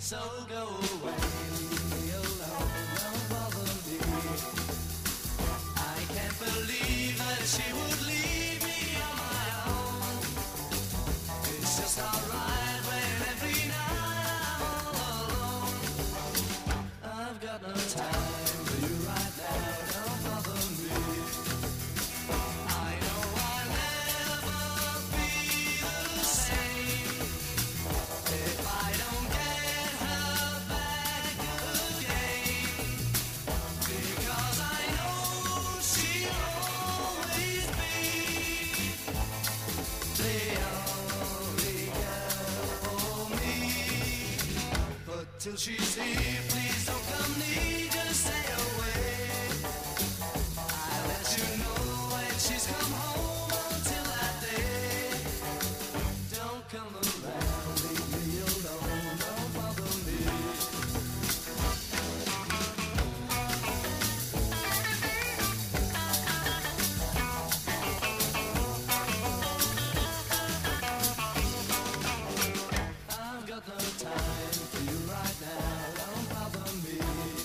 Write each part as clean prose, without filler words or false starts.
So go away, leave me alone, don't bother me. I can't believe that she would leave me on my own. It's just alright when every night I'm all alone. I've got no time for you right now, don't bother me. I know I'll never be the same if I don't get her back again, because I know she'll always be the only girl for me. But till she's here, please don't come near, just stay away. I'll let you know when she's come home. Until that day, don't come around, leave me alone, don't bother me. I've got no time for you right now, don't bother me.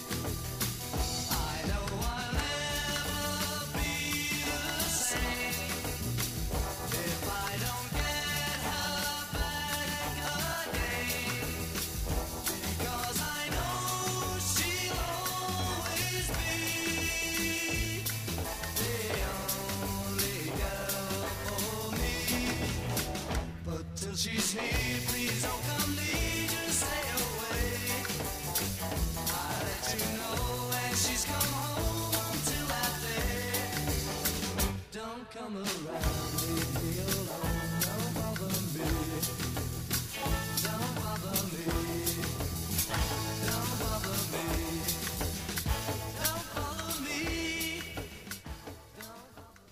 I know I'll never be the same if I don't get her back again, because I know she'll always be the only girl for me. But till she's here, please don't come near, just stay away. I'll let you know when she's come home. Until that day, don't come around, leave me alone, don't bother me. Don't bother me. Don't bother me. Don't bother me. Don't bother me.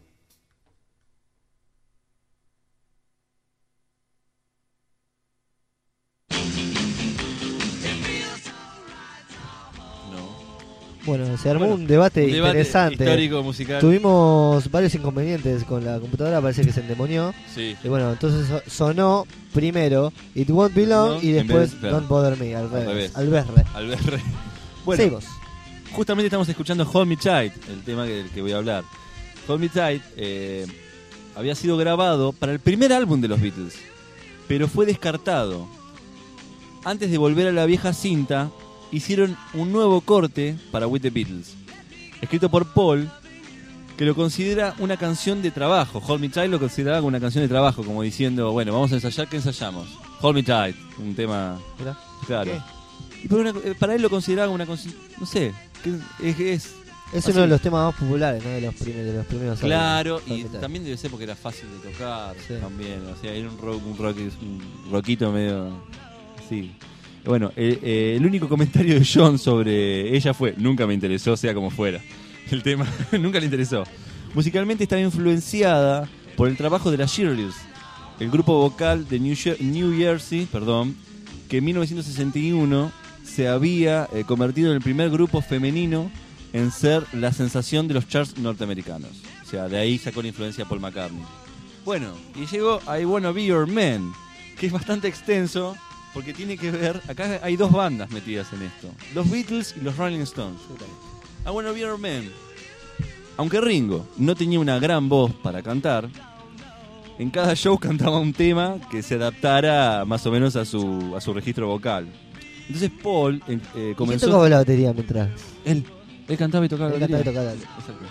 Bueno, se armó un debate interesante. Histórico, musical. Tuvimos varios inconvenientes con la computadora, parece que se endemonió. Sí. Y bueno, entonces sonó primero It Won't Be Long y después en vez, claro, Don't Bother Me, al revés. Al berre. Bueno, seguimos. Justamente estamos escuchando Hold Me Tight, el tema del que voy a hablar. Hold Me Tight había sido grabado para el primer álbum de los Beatles, pero fue descartado. Antes de volver a la vieja cinta, hicieron un nuevo corte para With the Beatles, escrito por Paul, que lo considera una canción de trabajo. Hold Me Tight lo consideraba como una canción de trabajo, como diciendo, bueno, vamos a ensayar, ¿qué ensayamos? Hold Me Tight, un tema... Mirá. Claro. ¿Qué? Y para él lo consideraba como una canción, no sé, es uno de los temas más populares, ¿no? de los primeros claro, álbumes. y también debe ser porque era fácil de tocar, sí, también, o sea, era un rockito medio así. Bueno, el único comentario de John sobre ella fue, nunca me interesó, sea como fuera. El tema nunca le interesó. Musicalmente estaba influenciada por el trabajo de las Shirley's, el grupo vocal de New Jersey, que en 1961 se había convertido en el primer grupo femenino en ser la sensación de los charts norteamericanos. O sea, de ahí sacó la influencia Paul McCartney. Bueno, y llegó I Wanna Be Your Man, que es bastante extenso, porque tiene que ver, acá hay dos bandas metidas en esto, los Beatles y los Rolling Stones. I Wanna Be Your Man. Aunque Ringo no tenía una gran voz para cantar, en cada show cantaba un tema que se adaptara más o menos a su registro vocal. Entonces Paul comenzó... ¿Quién tocaba la batería mientras? Él cantaba y tocaba la batería. Exacto.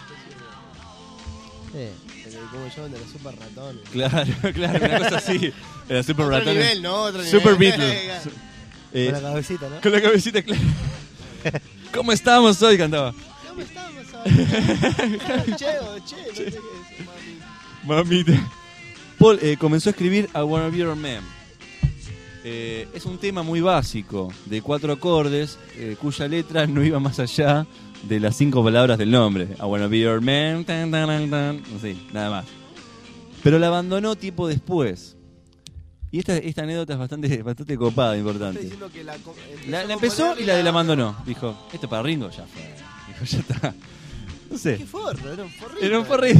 Como yo, de los super ratones. Claro, una cosa así. Era super Otro ratones. nivel, ¿no? Otro Super nivel. Beatles. Con la cabecita, ¿no? Con la cabecita, claro. ¿Cómo estamos hoy? Cantaba. ¿Cómo estamos hoy? Che, no sé qué es, Mamita. Paul comenzó a escribir I Wanna Be Your Man. Es un tema muy básico, de 4 acordes, cuya letra no iba más allá de las 5 palabras del nombre. I Wanna Be Your Man, tan, tan, tan, tan. No sé, nada más. Pero la abandonó tiempo después. Y esta anécdota es bastante copada, importante. Que la empezó y la abandonó. Dijo, esto para Ringo ya fue. Dijo, ya está. No sé. ¿Qué forro? Era un forrito.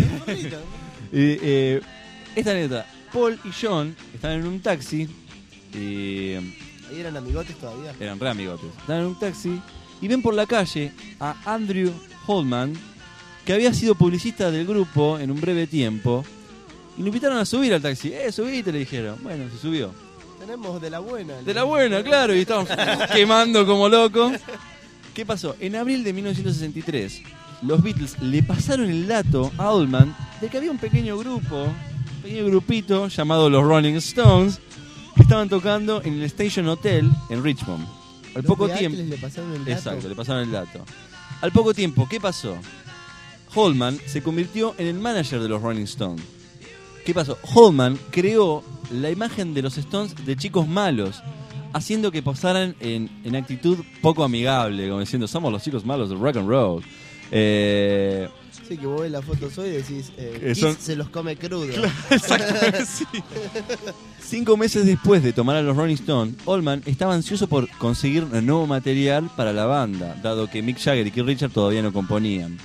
Esta anécdota. Paul y John estaban en un taxi. ¿Ahí eran amigotes todavía? Eran re amigotes. Estaban en un taxi y ven por la calle a Andrew Holman, que había sido publicista del grupo en un breve tiempo, y lo invitaron a subir al taxi. Subite, le dijeron. Bueno, se subió. Tenemos de la buena. De la buena, claro, y estaban quemando como locos. ¿Qué pasó? En abril de 1963, los Beatles le pasaron el dato a Oldman de que había un pequeño grupito llamado los Rolling Stones, que estaban tocando en el Station Hotel en Richmond. Al Los poco Beatles tiempo. le pasaron el dato. Exacto, le pasaron el dato. Al poco tiempo, ¿qué pasó? Holman se convirtió en el manager de los Rolling Stones. ¿Qué pasó? Holman creó la imagen de los Stones de chicos malos, haciendo que posaran en actitud poco amigable, como diciendo, somos los chicos malos del rock and roll. Sí, que vos ves las fotos hoy y decís, Kiss son- se los come crudo. Exacto, sí. 5 meses después de tomar a los Rolling Stones, Allman estaba ansioso por conseguir nuevo material para la banda, dado que Mick Jagger y Keith Richards todavía no componían.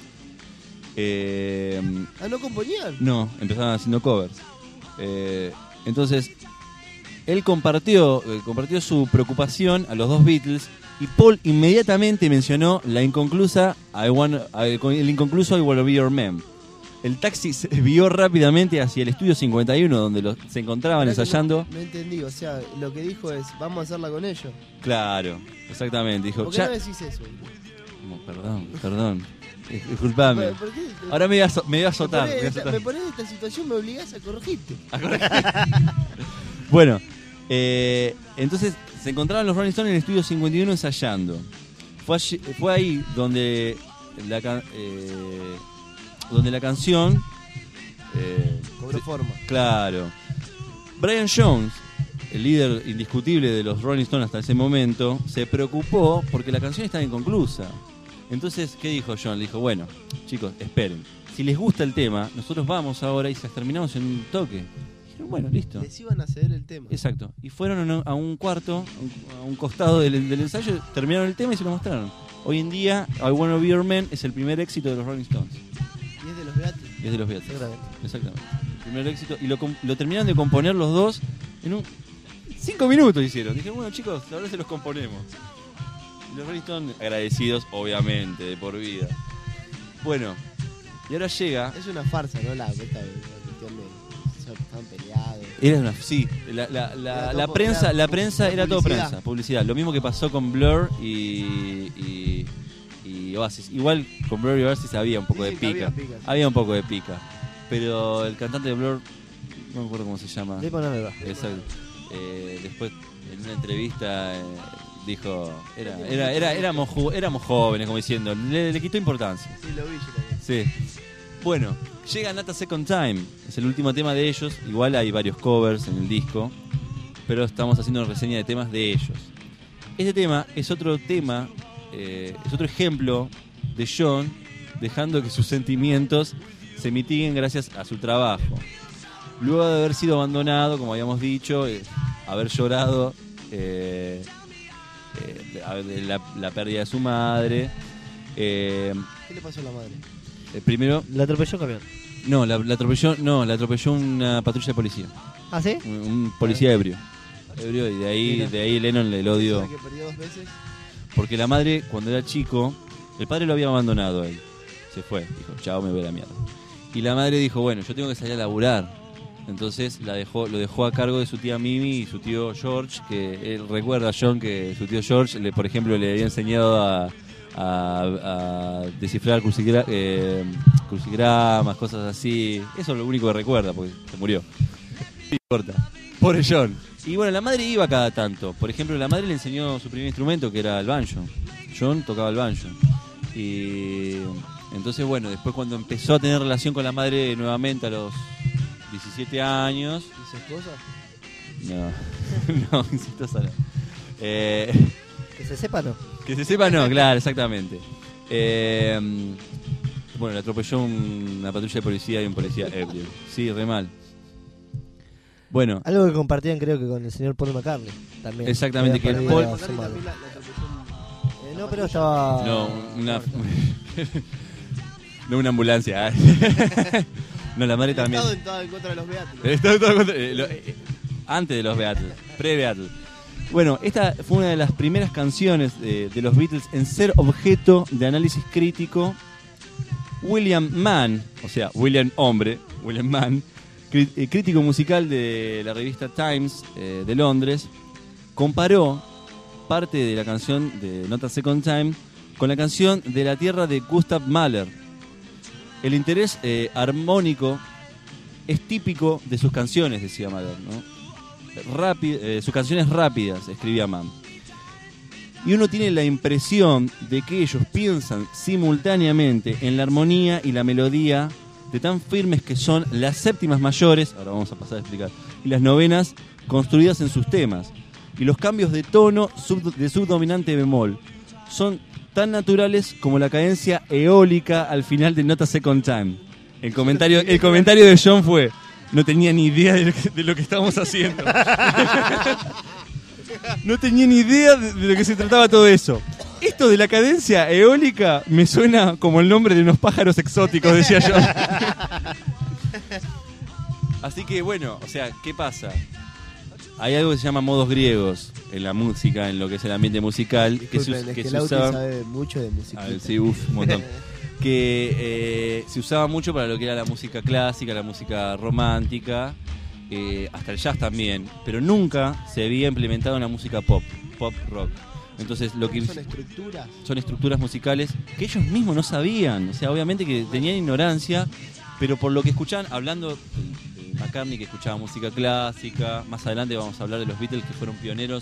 Ah, ¿no componían? No, empezaban haciendo covers. Entonces, él compartió su preocupación a los dos Beatles, y Paul inmediatamente mencionó el inconcluso I Wanna Be Your Man. El taxi se desvió rápidamente hacia el estudio 51, donde se encontraban Mirá que ensayando. No entendí, o sea, lo que dijo es, vamos a hacerla con ellos. Claro, exactamente. Dijo, ¿Por qué ya. no decís eso? Perdón. Disculpame. ¿Por qué? Ahora me voy a azotar. Me ponés en esta situación, me obligás a corregirte. Bueno, entonces se encontraban los Rolling Stones en el estudio 51 ensayando. Fue ahí donde la canción Cobró forma. claro. Brian Jones, el líder indiscutible de los Rolling Stones hasta ese momento, se preocupó porque la canción estaba inconclusa. Entonces, ¿qué dijo John? Le dijo, bueno, chicos, esperen. Si les gusta el tema, nosotros vamos ahora y las terminamos en un toque. Dijeron, bueno, listo. Les iban a ceder el tema. Exacto. Y fueron a un cuarto, a un costado del ensayo, terminaron el tema y se lo mostraron. Hoy en día, I Wanna Be Your Man es el primer éxito de los Rolling Stones. Y es de los Beatles. Es de los Beatles. Exactamente. Exactamente. El primer éxito. Y lo terminaron de componer los dos en 5 minutos hicieron. Dije, bueno, chicos, ahora se los componemos. Y los Rolling Stones agradecidos, obviamente, de por vida. Bueno, y ahora llega. Es una farsa, ¿no? La cuestión de... Están peleados. Era una, sí, la prensa era todo publicidad. prensa, publicidad. Lo mismo que pasó con Blur y Oasis. Igual con Blur y Oasis había un poco de Dicen que pica. había pica, sí. Había un poco de pica. Pero el cantante de Blur, no me acuerdo cómo se llama. Damon Albarn. Exacto. Después en una entrevista dijo, éramos jóvenes, como diciendo, le quitó importancia. Sí, lo vi yo también. Sí. Bueno, llega Not a Second Time, es el último tema de ellos. Igual hay varios covers en el disco, pero estamos haciendo una reseña de temas de ellos. Este tema es otro ejemplo de John dejando que sus sentimientos se mitiguen gracias a su trabajo. Luego de haber sido abandonado, como habíamos dicho, haber llorado la pérdida de su madre. ¿Qué le pasó a la madre? Primero, La atropelló un camión. la atropelló una patrulla de policía. ¿Ah, sí? Un policía ebrio, y de ahí Lennon el odio. ¿Sabes que perdió 2 veces? Porque la madre, cuando era chico, el padre lo había abandonado a él. Se fue, dijo, chao, me voy a la mierda. Y la madre dijo, bueno, yo tengo que salir a laburar. Entonces lo dejó a cargo de su tía Mimi y su tío George, que él recuerda a John que su tío George, por ejemplo, le había enseñado a descifrar crucigramas, cosas así. Eso es lo único que recuerda, porque se murió. No importa. Pobre John. Y bueno, la madre iba cada tanto. Por ejemplo, la madre le enseñó su primer instrumento, que era el banjo. John tocaba el banjo. Y entonces, bueno, después cuando empezó a tener relación con la madre nuevamente a los 17 años... ¿Dices cosas? No, incestuosa no. Que se sepa, ¿no? Que se sepa, no, claro, exactamente. Bueno, le atropelló una patrulla de policía y un policía ebrio. Sí, re mal. Bueno, Algo que compartían creo que con el señor Paul McCartney también. Exactamente, Había que el perdido Paul- a su madre. También la atropelló No, pero estaba... no, no una ambulancia. No, la madre también. Estado en contra de los Beatles. Estaba todo contra- antes de los Beatles, pre-Beatles. Bueno, esta fue una de las primeras canciones de los Beatles en ser objeto de análisis crítico. William Mann, o sea, William Mann, crítico musical de la revista Times de Londres, comparó parte de la canción de Not a Second Time con la canción de La Tierra de Gustav Mahler. El interés armónico es típico de sus canciones, decía Mahler, ¿no? Sus canciones rápidas, escribía Mann. Y uno tiene la impresión de que ellos piensan simultáneamente en la armonía y la melodía de tan firmes que son las séptimas mayores, ahora vamos a pasar a explicar, y las novenas construidas en sus temas. Y los cambios de tono de subdominante bemol son tan naturales como la cadencia eólica al final de Not a Second Time. El comentario de John fue: no tenía ni idea de lo que estábamos haciendo. No tenía ni idea de lo que se trataba todo eso. Esto de la cadencia eólica me suena como el nombre de unos pájaros exóticos, decía yo. Así que bueno, o sea, ¿qué pasa? Hay algo que se llama modos griegos en la música, en lo que es el ambiente musical. Disculpen, que el se Auti usaba... sabe mucho de música. Sí, un montón. Que se usaba mucho para lo que era la música clásica, la música romántica, hasta el jazz también, pero nunca se había implementado en la música pop rock. Entonces lo que son estructuras musicales que ellos mismos no sabían, o sea, obviamente que tenían ignorancia, pero por lo que escuchaban, hablando de McCartney, que escuchaba música clásica, más adelante vamos a hablar de los Beatles, que fueron pioneros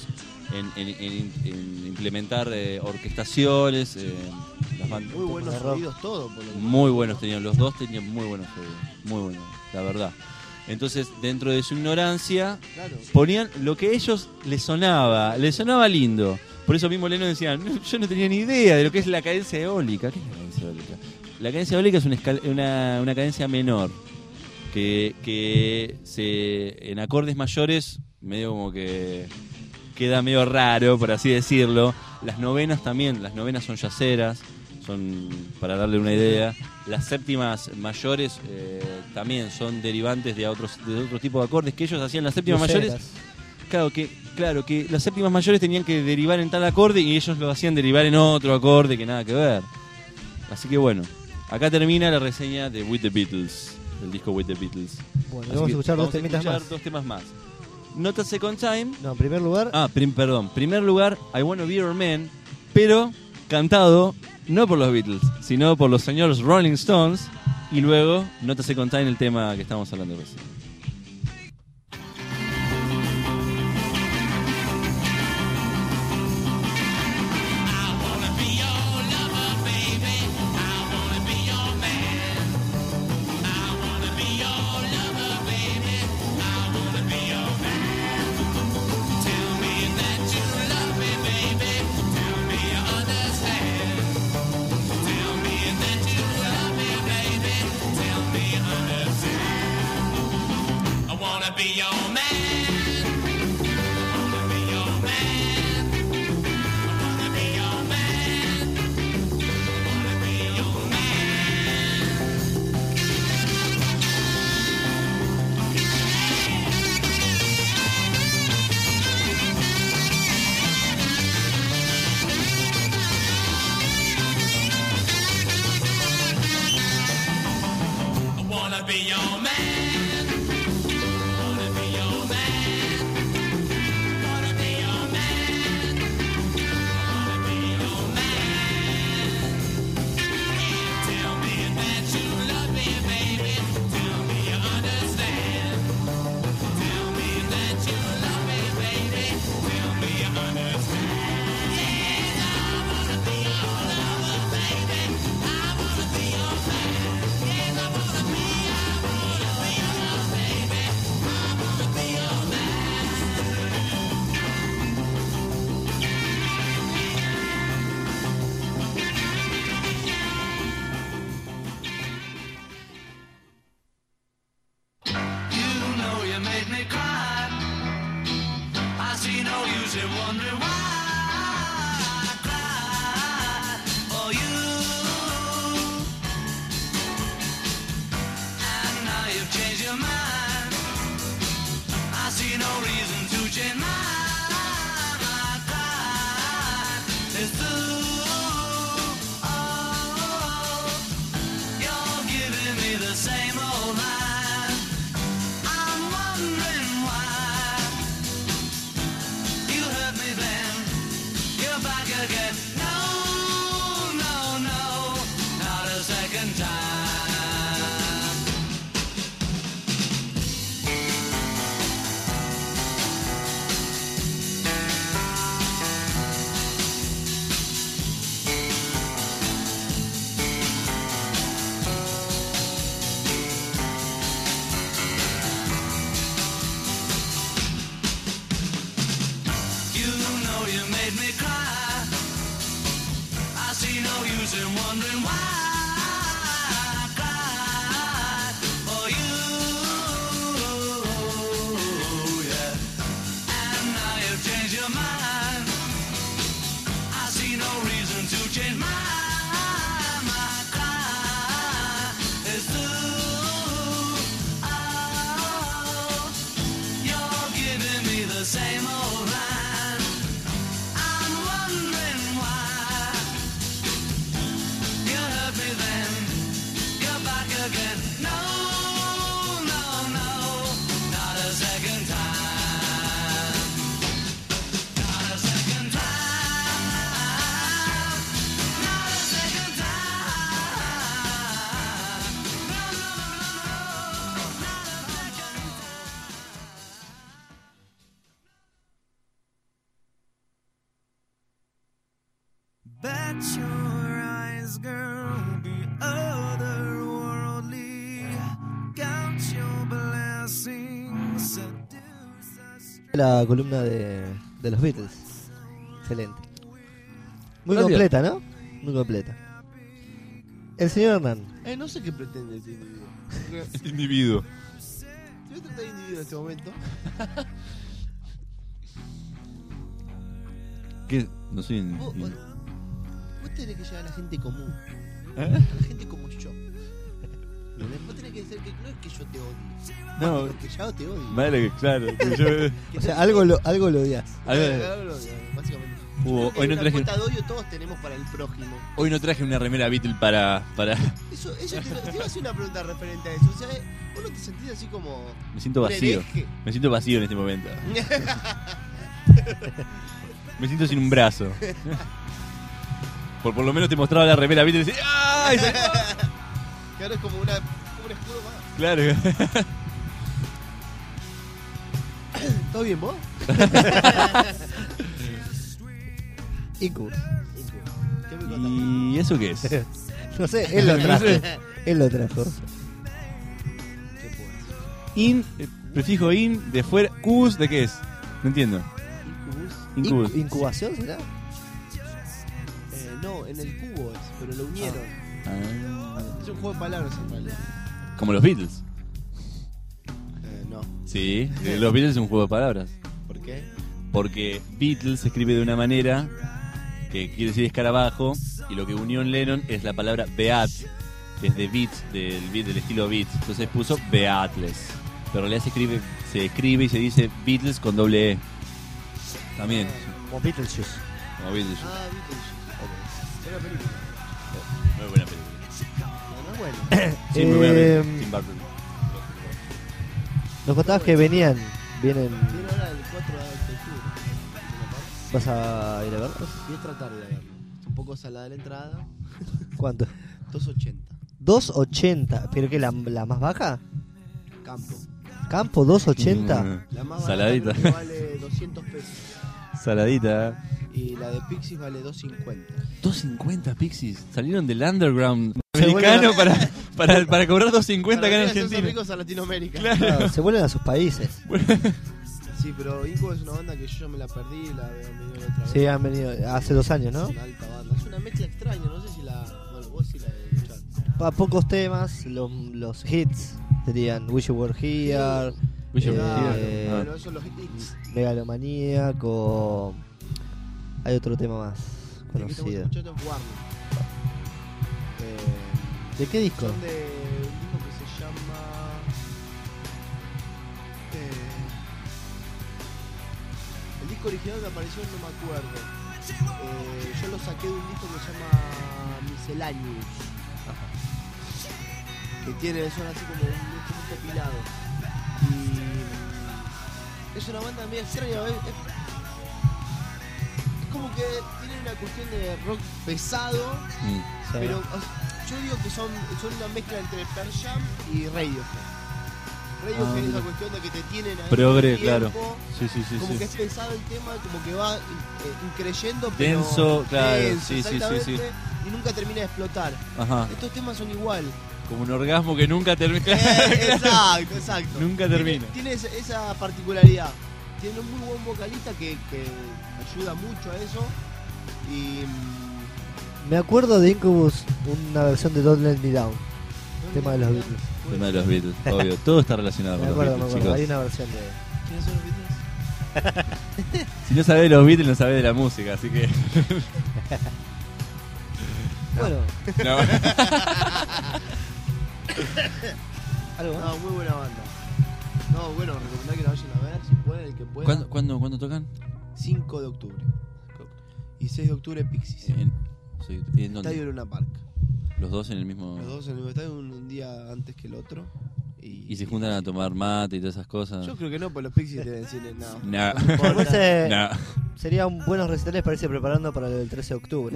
en implementar orquestaciones, las bandas. Muy buenos oídos todos. Muy buenos tenían, los dos tenían muy buenos oídos, muy buenos, la verdad. Entonces, dentro de su ignorancia, ponían lo que a ellos les sonaba lindo. Por eso mismo Lennon decía, yo no tenía ni idea de lo que es la cadencia eólica. ¿Qué es la cadencia eólica? La cadencia eólica es una cadencia menor que en acordes mayores medio como que queda medio raro, por así decirlo. Las novenas también, las novenas son yaceras, son, para darle una idea. Las séptimas mayores también son derivantes de otro tipo de acordes que ellos hacían. Las séptimas mayores, claro que las séptimas mayores tenían que derivar en tal acorde y ellos lo hacían derivar en otro acorde que nada que ver. Así que bueno, acá termina la reseña de With the Beatles, el disco With the Beatles. Bueno, vamos a escuchar dos temas más. Not a Second Time. No, en primer lugar. Primer lugar, I Wanna Be Your Man, pero cantado no por los Beatles, sino por los señores Rolling Stones. Y luego, Not a Second Time, el tema que estamos hablando recién. I see no reason to change my again. No, no, no, not a second time. You know you made me cry. I see no use in wondering why I cried for you, yeah. And now you've changed your mind. I see no reason to change my cry is through. Oh, you're giving me the same old line. I'm wondering why you hurt me then. You're back again. No, no, no, not a second time. Not a second time. Not a second time. No, no, no, no, not a second time. Bet your eyes, girl, be otherworldly. Count your blessings, seduce us. La columna de los Beatles. Excelente. Muy Gracias. completa, ¿no? Muy completa. El señor Hernán. No sé qué pretende este individuo. Este individuo. Si voy a tratar de individuo en este momento. ¿Qué? No soy un... Vos tenés que llegar a la gente común. ¿Eh? A la gente como yo. Vos tenés que decir que no es que yo te odie. No, Porque ya te odio. vale, que claro. que yo- O sea, algo lo odias. Básicamente. Hoy no Una traje, cuota de odio todos tenemos para el prójimo. hoy no traje una remera Beatle para... Eso te iba a hacer una pregunta referente a eso. O sea, vos no te sentís así como. Me siento un vacío. hereje? Me siento vacío en este momento. Me siento sin un brazo. Por lo menos te mostraba la remera Beatle y decía... ¡Ay! Que ahora es como un escudo más. Claro. ¿Todo bien vos? Incubus. ¿Qué me contás? ¿Y eso qué es? No sé, él lo trajo. Él lo trajo. ¿Qué puedo decir? In, prefijo in, de fuera... Cus, ¿de qué es? No entiendo. Incubus. Incubus. ¿Incubación será? No, en el cubo es, pero lo unieron. Ah, Es un juego de palabras en realidad. como los Beatles. No. Sí, los Beatles es un juego de palabras. ¿Por qué? Porque Beatles se escribe de una manera que quiere decir escarabajo, y lo que unió en Lennon es la palabra Beat, que es de beats, del estilo beat. Entonces puso Beatles. Pero en realidad se escribe y se dice Beatles con doble E. También, Como Beetlejuice. como Beatles. Ah, Beetlejuice. Buena película. Muy buena película. No es bueno. Sí, muy buena película. Tim Burton. Nos contabas que vienen. Viene ahora el 4 de octubre. ¿Vas a ir a verlos? Voy a tratar de verlo. Un poco salada la entrada. ¿Cuánto? 2.80. 2.80. ¿Pero qué? ¿La más baja? Campo. ¿Campo 2.80? La más barata Saladita. creo que vale 200 pesos. Saladita. Y la de Pixies vale 2.50. 2.50 Pixies. Salieron del underground Se americano vuelven para cobrar 2.50 acá en Para que Argentina. ricos a Latinoamérica. Claro, se vuelven a sus países. Sí, pero Incubus es una banda que yo ya me la perdí, la veo medio otra vez. Sí, han venido hace 2 años, ¿no? Es una alta banda. Es una mezcla extraña, no sé si la. Bueno, vos sí la de escuchar. A pocos temas, los hits serían Wish You Were Here, Wish You Were Claro, Here. bueno, eso los hits. Megalomaníaco. Hay otro tema más El que estamos conocido. escuchando es Warning. ¿De qué disco? Son de un disco que se llama. El disco original que apareció no me acuerdo. Yo lo saqué de un disco que se llama Miscellaneous. Que tiene, suena así como un compilado. Y es una banda medio extraña, es como que tienen una cuestión de rock pesado, Mm. Sí. pero yo digo que son una mezcla entre Pearl Jam y Radiohead. Radiohead es mira. la cuestión de que te tienen ahí Progre, todo el tiempo, claro. Sí, sí, sí. como sí. que es pesado el tema, como que va increyendo, pero Denso, claro, denso, sí, sí, sí, exactamente, sí. y nunca termina de explotar. Ajá. Estos temas son igual. Como un orgasmo que nunca termina. Exacto, exacto. Nunca termina. Tiene esa particularidad. Tiene un muy buen vocalista que ayuda mucho a eso. Y. Me acuerdo de Incubus, una versión de Don't Let Me Down. Tema de los Beatles. El tema de los Beatles, obvio. Todo está relacionado Me con acuerdo, los me Beatles, acuerdo. Hay chicos. una versión de. ¿Quiénes son los Beatles? Si no sabés de los Beatles, no sabés de la música, así que. Bueno, No. algo más. No, muy buena banda. No, bueno, recomendar que la vayan a ver, si pueden, el que pueda. ¿Cuándo tocan? 5 de octubre. Y 6 de octubre Pixies. ¿En Estadio dónde? Luna Park. Los dos en el mismo. Los dos en el mismo estadio, un día antes que el otro. Y se juntan a tomar mate y todas esas cosas. Yo creo que no, pues los Pixies te deciden nada. No. No importa. Después, No. serían buenos recitales para irse preparando para el 13 de octubre.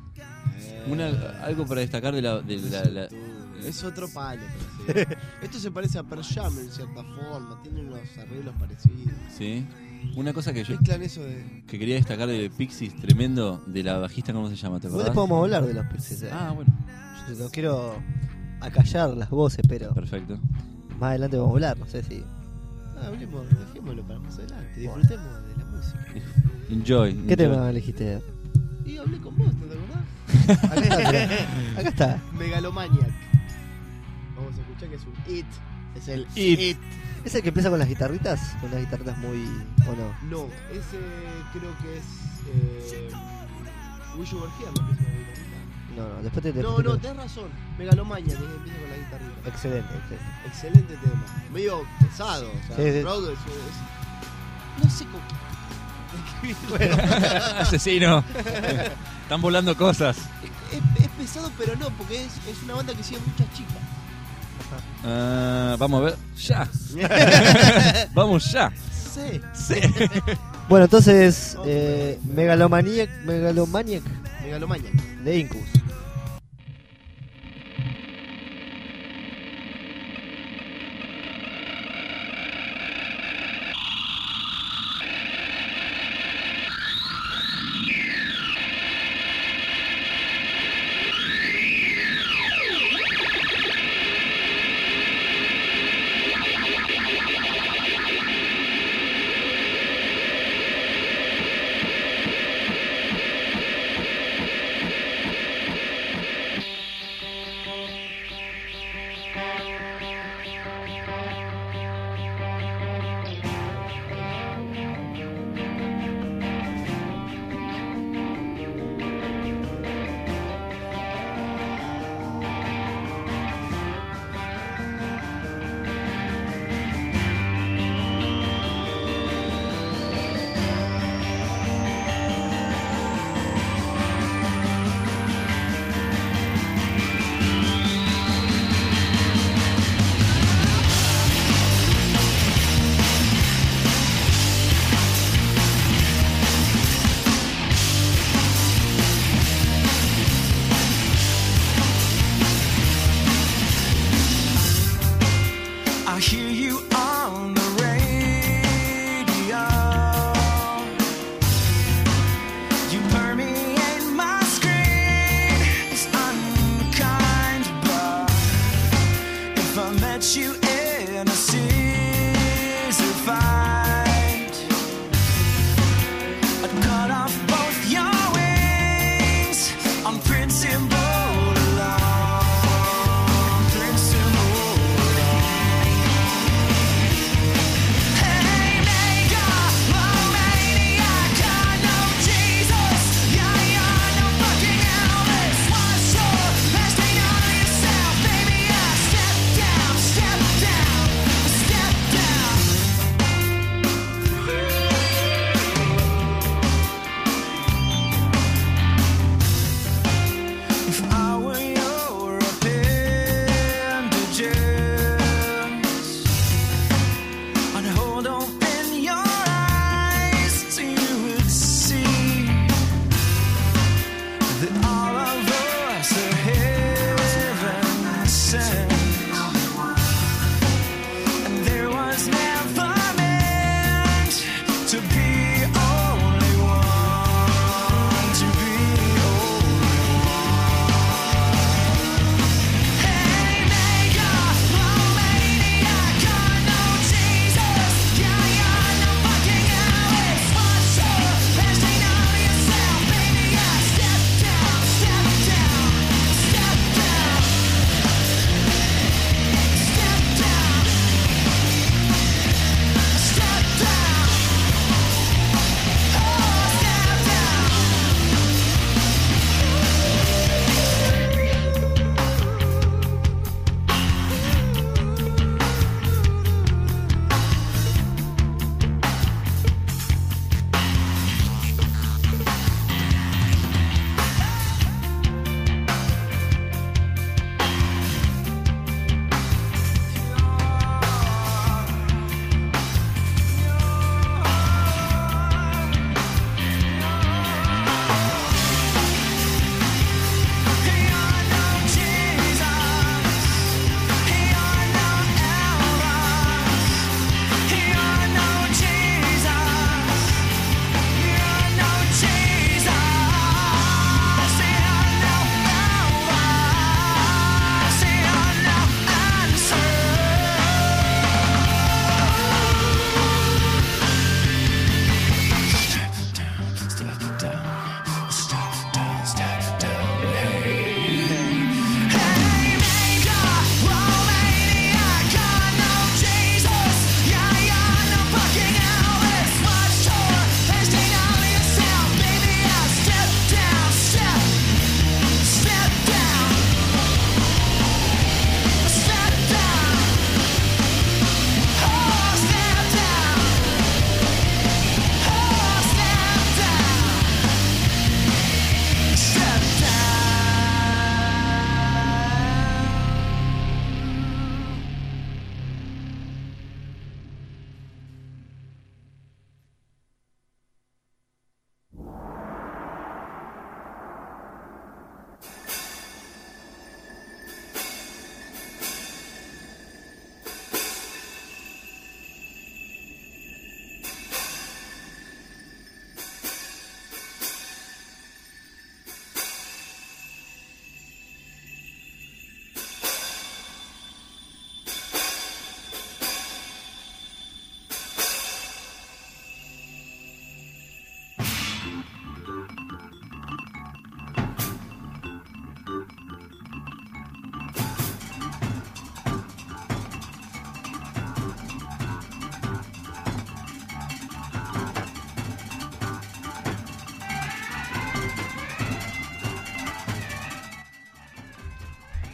Algo para destacar de la. Es otro palo. pero sí. Esto se parece a Pearl Jam en cierta forma. Tienen unos arreglos parecidos. Sí. Una cosa que yo Mezclan eso de. que quería destacar de Pixies tremendo, de la bajista, ¿cómo se llama? ¿Te Igual acordás? podemos hablar de los Pixies. Ah, bueno. Yo no quiero acallar las voces, pero Perfecto. más adelante vamos a hablar. No sé si. Hablemos, dejémoslo para más adelante. Disfrutemos de la música. Enjoy. ¿Qué enjoy. tema elegiste? Y hablé con vos, ¿no te acordás? Acá está, mirá. Acá está. Megalomaniac. Vamos a escuchar que es un hit. Es el Hit. hit. ¿Es el que empieza con las guitarritas? Con las guitarritas muy. ¿O no? No, ese creo que es. Wish You Were Here, ¿no? Empieza con la guitarrita. No, después te. No, no, tenés razón. Megalomaniac, empieza con la guitarrita. Excelente, excelente. Excelente tema. Medio pesado. O sea, Sí, sí. Road no sé cómo. Bueno, Asesino. Están volando cosas. es pesado, pero no, porque es una banda que sigue muchas chicas. Vamos a ver. Ya. Vamos ya. Sí. Sí. Bueno, entonces. Megalomaniac Megalomaniac. de Incubus.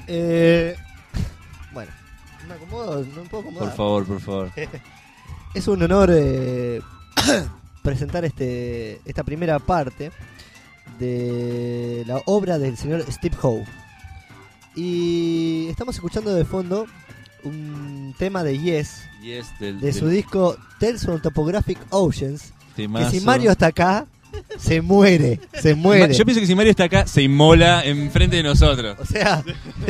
Bueno, me acomodo, no me puedo acomodar. Por favor. Es un honor presentar esta primera parte de la obra del señor Steve Howe. Y estamos escuchando de fondo un tema de Yes, de su disco Tales from Topographic Oceans. Temazo. Que si Mario está acá, se muere. Yo pienso que si Mario está acá, se inmola enfrente de nosotros. O sea,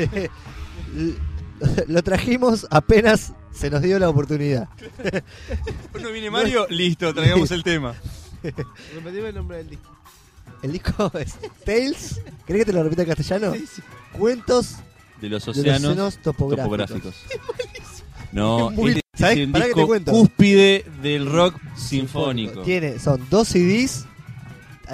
lo trajimos apenas se nos dio la oportunidad. Cuando viene Mario, listo, traigamos el tema. Repetime el nombre del disco. El disco es Tales. ¿Querés que te lo repita en castellano? Sí, sí. Cuentos De los océanos topográficos. No, Es muy- este ¿Sabés? es el Pará que te disco cuento. cúspide del rock sinfónico. Son 2 CDs